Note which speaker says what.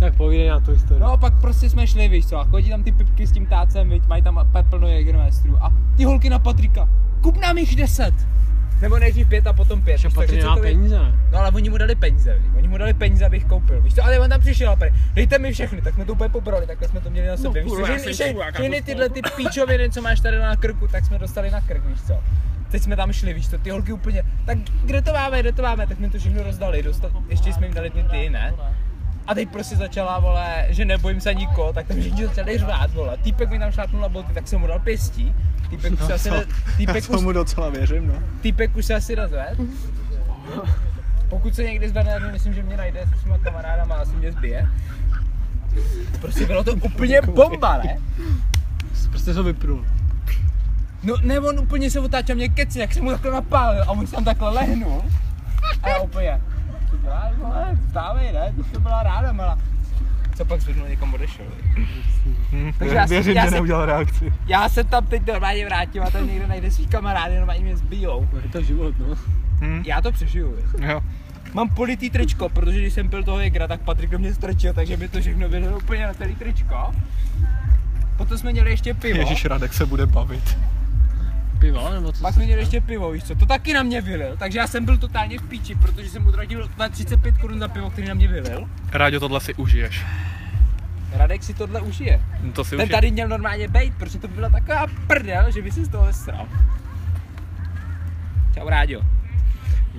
Speaker 1: Tak povídej na tu historii.
Speaker 2: No a pak prostě jsme šli, víš co, a chodí tam ty pipky s tím tácem, viď, mají tam plno Jägermeisterů a ty holky na Patrika, kup nám jich 10. Nebo nejdřív 5 a potom 5.
Speaker 1: Že Patrik nemá peníze, ne?
Speaker 2: No ale oni mu dali peníze, víš, oni mu dali peníze, abych koupil, víš co, ale on tam přišel a dejte mi všechny, tak jsme to úplně pobrali, takhle jsme to měli na sobě, víš co, všechny tyhle ty píčoviny, co máš tady na krku, tak jsme dostali na krk, víš co. Teď jsme tam šli, víš co, ty holky úplně, tak kde to máme, tak jsme to všechno rozdali, ještě jsme jim dali ty, ne? A teď prostě začala, vole, že nebojím se nikoho, tak tam všichni začali řvát, vole. Týpek mi tam šlápnul na boty, tak jsem mu dal pěstí. Týpek už se asi
Speaker 3: mu docela věřím, no.
Speaker 2: Týpek už se asi rozved. Pokud se někdy zvedne, myslím, že mě najde se svýma kamarádama a asi mě zbije. Prostě bylo to úplně bomba, ne?
Speaker 1: Prostě se vypnul.
Speaker 2: No ne, on úplně se otáčel mě keci, jak jsem mu takhle napálil a on se tam takhle lehnul. A já úplně, co děláš, vole, vstávej, ne? To byla ráda, mala. Co pak zvednul, někam odešel.
Speaker 3: Takže věřím, že neudělal reakci.
Speaker 2: Já se tam teď normálně vrátím a tam někde najde svý kamarády, normálně mě zbijou.
Speaker 1: Je to život, no.
Speaker 2: Já to přežiju,
Speaker 3: jo.
Speaker 2: Mám politý tričko, protože když jsem pil toho Jägera, tak Patrik do mě strčil, takže mi to všechno bylo úplně na celý tričko. Potom jsme měli ještě pivo.
Speaker 3: Ježíš, Radek se bude bavit.
Speaker 1: Pivo, nebo co?
Speaker 2: Pak jsme měli ještě pivo, víš co, to taky na mě vylil, takže já jsem byl totálně v píči, protože jsem utratil na 35 korun za pivo, který na mě vylil.
Speaker 3: Ráďo, tohle si užiješ.
Speaker 2: Radek si tohle užije.
Speaker 3: To si
Speaker 2: Ten
Speaker 3: užije.
Speaker 2: tady měl normálně bejt, protože to byla taková prdel, že by si z toho sral. Čau Ráďo.